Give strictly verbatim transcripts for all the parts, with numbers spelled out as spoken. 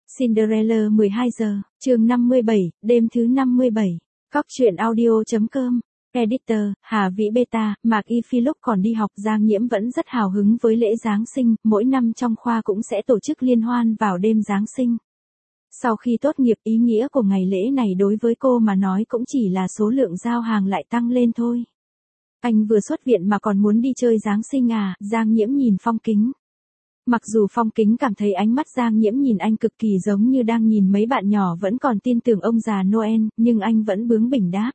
Cinderella mười hai giờ, chương năm mươi bảy, đêm thứ năm mươi bảy. Cóc truyện audio.com. Editor, Hà Vĩ Beta, Mạc Y Phi lúc còn đi học Giang Nhiễm vẫn rất hào hứng với lễ Giáng sinh, mỗi năm trong khoa cũng sẽ tổ chức liên hoan vào đêm Giáng sinh. Sau khi tốt nghiệp, ý nghĩa của ngày lễ này đối với cô mà nói cũng chỉ là số lượng giao hàng lại tăng lên thôi. Anh vừa xuất viện mà còn muốn đi chơi Giáng sinh à? Giang Nhiễm nhìn Phong Kính. Mặc dù Phong Kính cảm thấy ánh mắt Giang Nhiễm nhìn anh cực kỳ giống như đang nhìn mấy bạn nhỏ vẫn còn tin tưởng ông già Noel, nhưng anh vẫn bướng bỉnh đáp.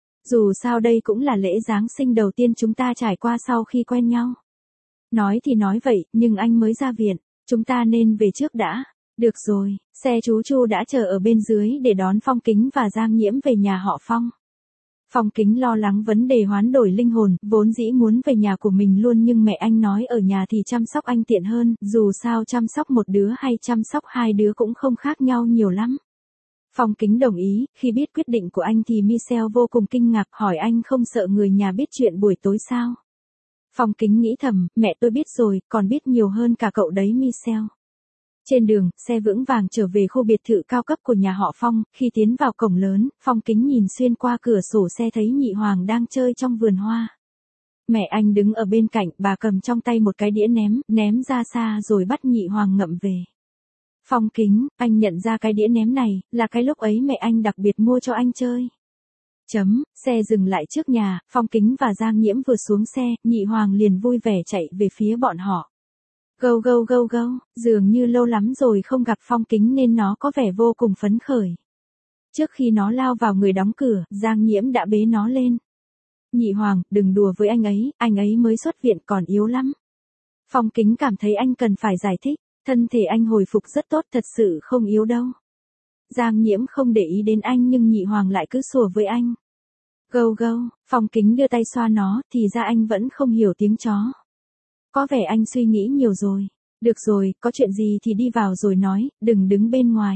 Dù sao đây cũng là lễ Giáng sinh đầu tiên chúng ta trải qua sau khi quen nhau. Nói thì nói vậy, nhưng anh mới ra viện, chúng ta nên về trước đã. Được rồi, xe chú Chu đã chờ ở bên dưới để đón Phong Kính và Giang Nhiễm về nhà họ Phong. Phong Kính lo lắng vấn đề hoán đổi linh hồn, vốn dĩ muốn về nhà của mình luôn nhưng mẹ anh nói ở nhà thì chăm sóc anh tiện hơn, dù sao chăm sóc một đứa hay chăm sóc hai đứa cũng không khác nhau nhiều lắm. Phong Kính đồng ý, khi biết quyết định của anh thì Michelle vô cùng kinh ngạc hỏi anh không sợ người nhà biết chuyện buổi tối sao. Phong Kính nghĩ thầm, mẹ tôi biết rồi, còn biết nhiều hơn cả cậu đấy Michelle. Trên đường, xe vững vàng trở về khu biệt thự cao cấp của nhà họ Phong, khi tiến vào cổng lớn, Phong Kính nhìn xuyên qua cửa sổ xe thấy Nhị Hoàng đang chơi trong vườn hoa. Mẹ anh đứng ở bên cạnh, bà cầm trong tay một cái đĩa ném, ném ra xa rồi bắt Nhị Hoàng ngậm về. Phong Kính, anh nhận ra cái đĩa ném này, là cái lúc ấy mẹ anh đặc biệt mua cho anh chơi. Chấm, xe dừng lại trước nhà, Phong Kính và Giang Nhiễm vừa xuống xe, Nhị Hoàng liền vui vẻ chạy về phía bọn họ. Gâu gâu gâu gâu, dường như lâu lắm rồi không gặp Phong Kính nên nó có vẻ vô cùng phấn khởi. Trước khi nó lao vào người đóng cửa, Giang Nhiễm đã bế nó lên. Nhị Hoàng, đừng đùa với anh ấy, anh ấy mới xuất viện còn yếu lắm. Phong Kính cảm thấy anh cần phải giải thích, thân thể anh hồi phục rất tốt thật sự không yếu đâu. Giang Nhiễm không để ý đến anh nhưng Nhị Hoàng lại cứ sủa với anh. Gâu gâu, Phong Kính đưa tay xoa nó, thì ra anh vẫn không hiểu tiếng chó. Có vẻ anh suy nghĩ nhiều rồi. Được rồi, có chuyện gì thì đi vào rồi nói, đừng đứng bên ngoài.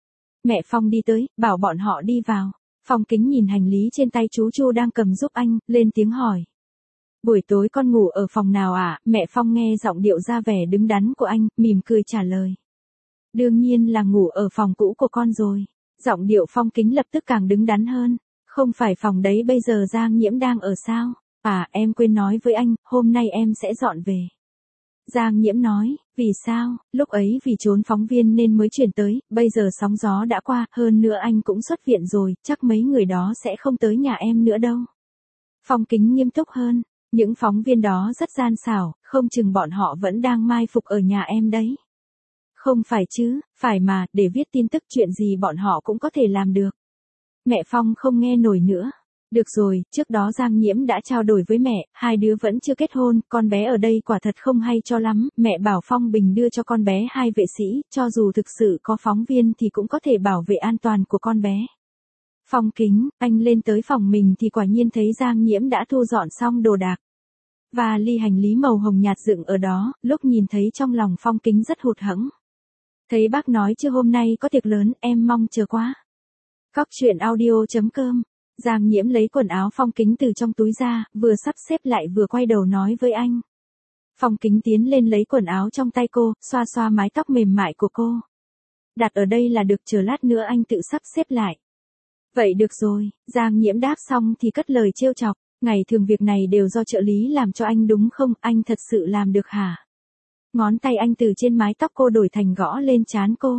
Mẹ Phong đi tới, bảo bọn họ đi vào. Phong Kính nhìn hành lý trên tay chú Chu đang cầm giúp anh, lên tiếng hỏi. Buổi tối con ngủ ở phòng nào à? Mẹ Phong nghe giọng điệu ra vẻ đứng đắn của anh, mỉm cười trả lời. Đương nhiên là ngủ ở phòng cũ của con rồi. Giọng điệu Phong Kính lập tức càng đứng đắn hơn. Không phải phòng đấy bây giờ Giang Nhiễm đang ở sao? À, em quên nói với anh, hôm nay em sẽ dọn về. Giang Nhiễm nói, vì sao, lúc ấy vì trốn phóng viên nên mới chuyển tới, bây giờ sóng gió đã qua, hơn nữa anh cũng xuất viện rồi, chắc mấy người đó sẽ không tới nhà em nữa đâu. Phong Kính nghiêm túc hơn, những phóng viên đó rất gian xảo, không chừng bọn họ vẫn đang mai phục ở nhà em đấy. Không phải chứ, phải mà, để viết tin tức chuyện gì bọn họ cũng có thể làm được. Mẹ Phong không nghe nổi nữa. Được rồi, trước đó Giang Nhiễm đã trao đổi với mẹ, hai đứa vẫn chưa kết hôn, con bé ở đây quả thật không hay cho lắm, mẹ bảo Phong Bình đưa cho con bé hai vệ sĩ, cho dù thực sự có phóng viên thì cũng có thể bảo vệ an toàn của con bé. Phong Kính, anh lên tới phòng mình thì quả nhiên thấy Giang Nhiễm đã thu dọn xong đồ đạc. Và ly hành lý màu hồng nhạt dựng ở đó, lúc nhìn thấy trong lòng Phong Kính rất hụt hẫng. Thấy bác nói chưa hôm nay có tiệc lớn, em mong chờ quá. Cóc truyện audio.com. Giang Nhiễm lấy quần áo Phong Kính từ trong túi ra, vừa sắp xếp lại vừa quay đầu nói với anh. Phong Kính tiến lên lấy quần áo trong tay cô, xoa xoa mái tóc mềm mại của cô. Đặt ở đây là được, chờ lát nữa anh tự sắp xếp lại. Vậy được rồi, Giang Nhiễm đáp xong thì cất lời trêu chọc, ngày thường việc này đều do trợ lý làm cho anh đúng không, anh thật sự làm được hả? Ngón tay anh từ trên mái tóc cô đổi thành gõ lên trán cô.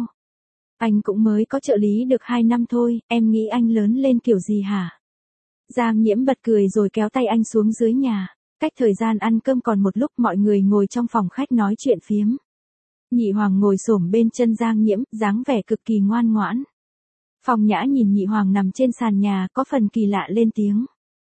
Anh cũng mới có trợ lý được hai năm thôi, em nghĩ anh lớn lên kiểu gì hả? Giang Nhiễm bật cười rồi kéo tay anh xuống dưới nhà. Cách thời gian ăn cơm còn một lúc mọi người ngồi trong phòng khách nói chuyện phiếm. Nhị Hoàng ngồi xổm bên chân Giang Nhiễm, dáng vẻ cực kỳ ngoan ngoãn. Phong Nhã nhìn Nhị Hoàng nằm trên sàn nhà, có phần kỳ lạ lên tiếng.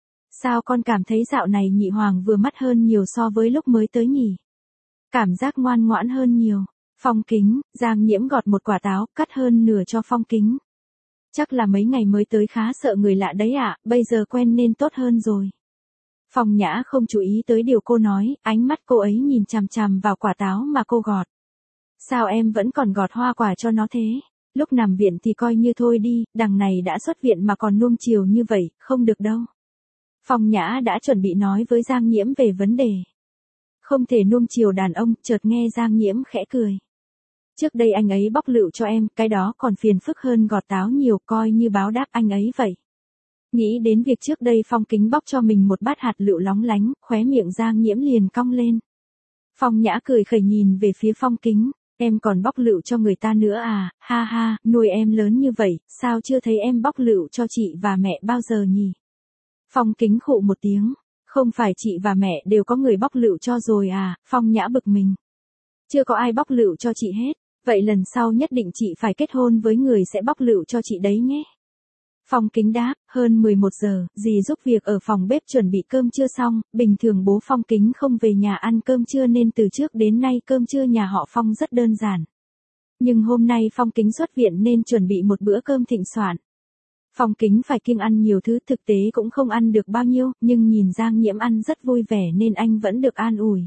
Sao con cảm thấy dạo này Nhị Hoàng vừa mắt hơn nhiều so với lúc mới tới nhỉ? Cảm giác ngoan ngoãn hơn nhiều. Phong Kính, Giang Nhiễm gọt một quả táo, cắt hơn nửa cho Phong Kính. Chắc là mấy ngày mới tới khá sợ người lạ đấy ạ, à, bây giờ quen nên tốt hơn rồi. Phong Nhã không chú ý tới điều cô nói, ánh mắt cô ấy nhìn chằm chằm vào quả táo mà cô gọt. Sao em vẫn còn gọt hoa quả cho nó thế? Lúc nằm viện thì coi như thôi đi, đằng này đã xuất viện mà còn nuông chiều như vậy, không được đâu. Phong Nhã đã chuẩn bị nói với Giang Nhiễm về vấn đề. Không thể nuông chiều đàn ông, chợt nghe Giang Nhiễm khẽ cười. Trước đây anh ấy bóc lựu cho em, cái đó còn phiền phức hơn gọt táo nhiều, coi như báo đáp anh ấy vậy. Nghĩ đến việc trước đây Phong Kính bóc cho mình một bát hạt lựu lóng lánh, khóe miệng Giang Nhiễm liền cong lên. Phong Nhã cười khẩy nhìn về phía Phong Kính, em còn bóc lựu cho người ta nữa à, ha ha, nuôi em lớn như vậy, sao chưa thấy em bóc lựu cho chị và mẹ bao giờ nhỉ? Phong Kính khụ một tiếng, không phải chị và mẹ đều có người bóc lựu cho rồi à, Phong Nhã bực mình. Chưa có ai bóc lựu cho chị hết, vậy lần sau nhất định chị phải kết hôn với người sẽ bóc lựu cho chị đấy nhé. Phong Kính đáp, hơn mười một giờ, dì giúp việc ở phòng bếp chuẩn bị cơm trưa xong, bình thường bố Phong Kính không về nhà ăn cơm trưa nên từ trước đến nay cơm trưa nhà họ Phong rất đơn giản. Nhưng hôm nay Phong Kính xuất viện nên chuẩn bị một bữa cơm thịnh soạn. Phong Kính phải kiêng ăn nhiều thứ, thực tế cũng không ăn được bao nhiêu, nhưng nhìn Giang Nhiễm ăn rất vui vẻ nên anh vẫn được an ủi.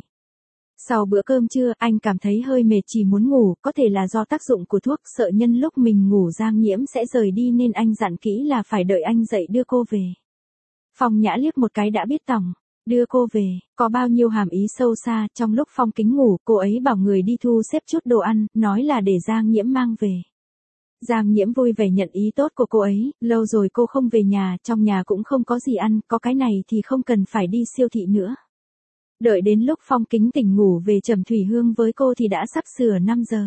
Sau bữa cơm trưa, anh cảm thấy hơi mệt chỉ muốn ngủ, có thể là do tác dụng của thuốc, sợ nhân lúc mình ngủ Giang Nhiễm sẽ rời đi nên anh dặn kỹ là phải đợi anh dậy đưa cô về. Phong Nhã liếc một cái đã biết tỏng, đưa cô về, có bao nhiêu hàm ý sâu xa, trong lúc Phong Kính ngủ, cô ấy bảo người đi thu xếp chút đồ ăn, nói là để Giang Nhiễm mang về. Giang Nhiễm vui vẻ nhận ý tốt của cô ấy, lâu rồi cô không về nhà, trong nhà cũng không có gì ăn, có cái này thì không cần phải đi siêu thị nữa. Đợi đến lúc Phong Kính tỉnh ngủ về Trầm Thủy Hương với cô thì đã sắp sửa năm giờ.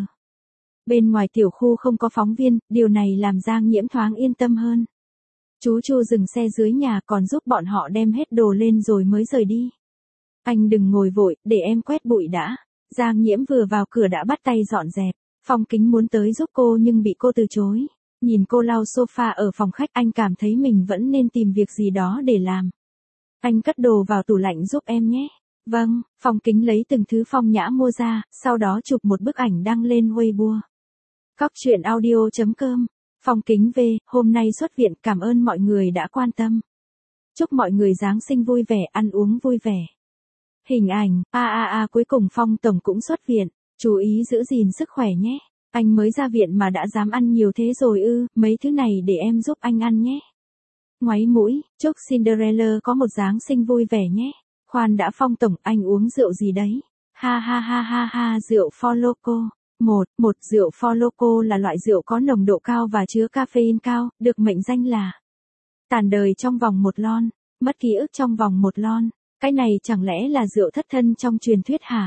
Bên ngoài tiểu khu không có phóng viên, điều này làm Giang Nhiễm thoáng yên tâm hơn. Chú Chu dừng xe dưới nhà còn giúp bọn họ đem hết đồ lên rồi mới rời đi. Anh đừng ngồi vội, để em quét bụi đã. Giang Nhiễm vừa vào cửa đã bắt tay dọn dẹp. Phong Kính muốn tới giúp cô nhưng bị cô từ chối. Nhìn cô lau sofa ở phòng khách anh cảm thấy mình vẫn nên tìm việc gì đó để làm. Anh cất đồ vào tủ lạnh giúp em nhé. Vâng, Phong Kính lấy từng thứ Phong Nhã mua ra, sau đó chụp một bức ảnh đăng lên Weibo. Cóc truyện audio chấm com. Phong Kính về, hôm nay xuất viện, cảm ơn mọi người đã quan tâm. Chúc mọi người Giáng sinh vui vẻ, ăn uống vui vẻ. Hình ảnh, a a a cuối cùng Phong Tổng cũng xuất viện, chú ý giữ gìn sức khỏe nhé. Anh mới ra viện mà đã dám ăn nhiều thế rồi ư, mấy thứ này để em giúp anh ăn nhé. Ngoáy mũi, chúc Cinderella có một Giáng sinh vui vẻ nhé. Khoan đã Phong Tổng, anh uống rượu gì đấy? Ha ha ha ha ha, rượu Four Loko. Một, một rượu Four Loko là loại rượu có nồng độ cao và chứa caffeine cao, được mệnh danh là tàn đời trong vòng một lon, mất ký ức trong vòng một lon. Cái này chẳng lẽ là rượu thất thân trong truyền thuyết hả?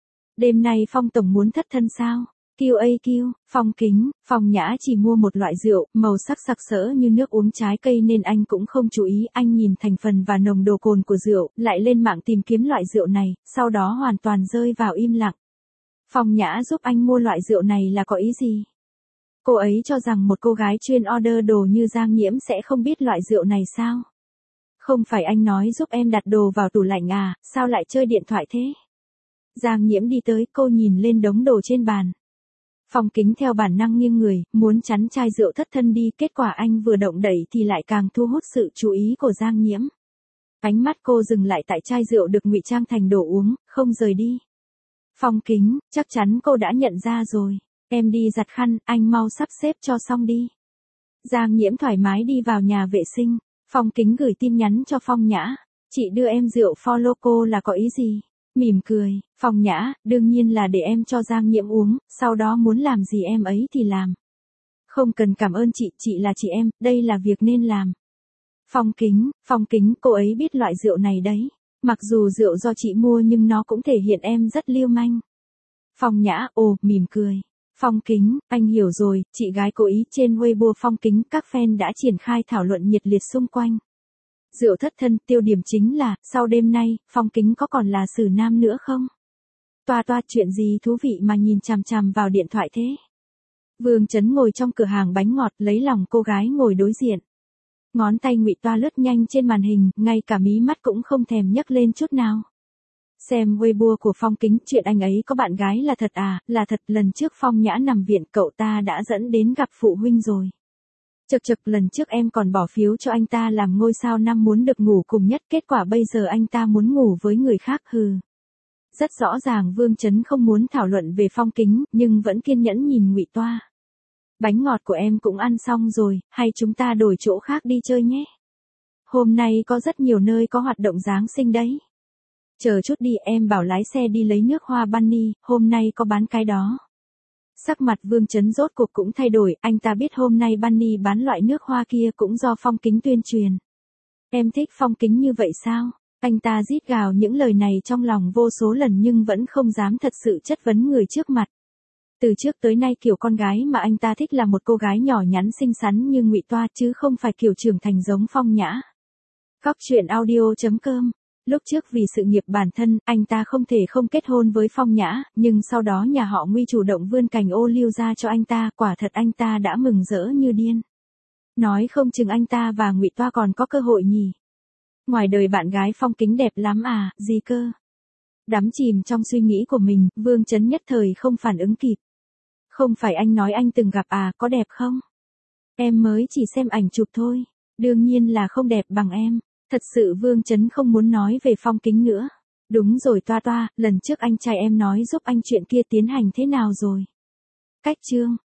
Đêm nay Phong Tổng muốn thất thân sao? quy a quy, Phong Kính, Phong Nhã chỉ mua một loại rượu, màu sắc sặc sỡ như nước uống trái cây nên anh cũng không chú ý, anh nhìn thành phần và nồng độ cồn của rượu, lại lên mạng tìm kiếm loại rượu này, sau đó hoàn toàn rơi vào im lặng. Phong Nhã giúp anh mua loại rượu này là có ý gì? Cô ấy cho rằng một cô gái chuyên order đồ như Giang Nhiễm sẽ không biết loại rượu này sao? Không phải anh nói giúp em đặt đồ vào tủ lạnh à, sao lại chơi điện thoại thế? Giang Nhiễm đi tới, cô nhìn lên đống đồ trên bàn. Phong Kính theo bản năng nghiêng người, muốn chắn chai rượu thất thân đi, kết quả anh vừa động đẩy thì lại càng thu hút sự chú ý của Giang Nhiễm. Ánh mắt cô dừng lại tại chai rượu được ngụy trang thành đồ uống, không rời đi. Phong Kính, chắc chắn cô đã nhận ra rồi. Em đi giặt khăn, anh mau sắp xếp cho xong đi. Giang Nhiễm thoải mái đi vào nhà vệ sinh. Phong Kính gửi tin nhắn cho Phong Nhã. Chị đưa em rượu Four Loko là có ý gì? Mỉm cười, Phong Nhã, đương nhiên là để em cho Giang Nhiễm uống, sau đó muốn làm gì em ấy thì làm. Không cần cảm ơn chị, chị là chị em, đây là việc nên làm. Phong Kính, Phong Kính, cô ấy biết loại rượu này đấy. Mặc dù rượu do chị mua nhưng nó cũng thể hiện em rất lưu manh. Phong Nhã, ồ, mỉm cười. Phong Kính, anh hiểu rồi, chị gái cố ý trên Weibo Phong Kính, các fan đã triển khai thảo luận nhiệt liệt xung quanh. Rượu thất thân, tiêu điểm chính là, sau đêm nay, Phong Kính có còn là xử nam nữa không? Toa toa, chuyện gì thú vị mà nhìn chằm chằm vào điện thoại thế? Vương Chấn ngồi trong cửa hàng bánh ngọt lấy lòng cô gái ngồi đối diện. Ngón tay Ngụy Toa lướt nhanh trên màn hình, ngay cả mí mắt cũng không thèm nhấc lên chút nào. Xem Weibo của Phong Kính, chuyện anh ấy có bạn gái là thật à, là thật, lần trước Phong Nhã nằm viện cậu ta đã dẫn đến gặp phụ huynh rồi. Chật chật, lần trước em còn bỏ phiếu cho anh ta làm ngôi sao năm muốn được ngủ cùng nhất, kết quả bây giờ anh ta muốn ngủ với người khác hừ. Rất rõ ràng Vương Chấn không muốn thảo luận về Phong Kính, nhưng vẫn kiên nhẫn nhìn Ngụy Toa. Bánh ngọt của em cũng ăn xong rồi, hay chúng ta đổi chỗ khác đi chơi nhé. Hôm nay có rất nhiều nơi có hoạt động Giáng sinh đấy. Chờ chút đi, em bảo lái xe đi lấy nước hoa bunny, hôm nay có bán cái đó. Sắc mặt Vương Chấn rốt cuộc cũng thay đổi, anh ta biết hôm nay Bunny bán loại nước hoa kia cũng do Phong Kính tuyên truyền. Em thích Phong Kính như vậy sao? Anh ta rít gào những lời này trong lòng vô số lần nhưng vẫn không dám thật sự chất vấn người trước mặt. Từ trước tới nay kiểu con gái mà anh ta thích là một cô gái nhỏ nhắn xinh xắn như Ngụy Toa chứ không phải kiểu trưởng thành giống Phong Nhã. Cóc truyện audio chấm com. Lúc trước vì sự nghiệp bản thân, anh ta không thể không kết hôn với Phong Nhã, nhưng sau đó nhà họ Nguy chủ động vươn cành ô liu ra cho anh ta, quả thật anh ta đã mừng rỡ như điên. Nói không chừng anh ta và Ngụy Toa còn có cơ hội nhỉ. Ngoài đời bạn gái Phong Kính đẹp lắm à, gì cơ? Đắm chìm trong suy nghĩ của mình, Vương Chấn nhất thời không phản ứng kịp. Không phải anh nói anh từng gặp à, có đẹp không? Em mới chỉ xem ảnh chụp thôi, đương nhiên là không đẹp bằng em. Thật sự Vương Chấn không muốn nói về Phong Kính nữa. Đúng rồi Toa Toa, lần trước anh trai em nói giúp anh chuyện kia tiến hành thế nào rồi? Cách chương.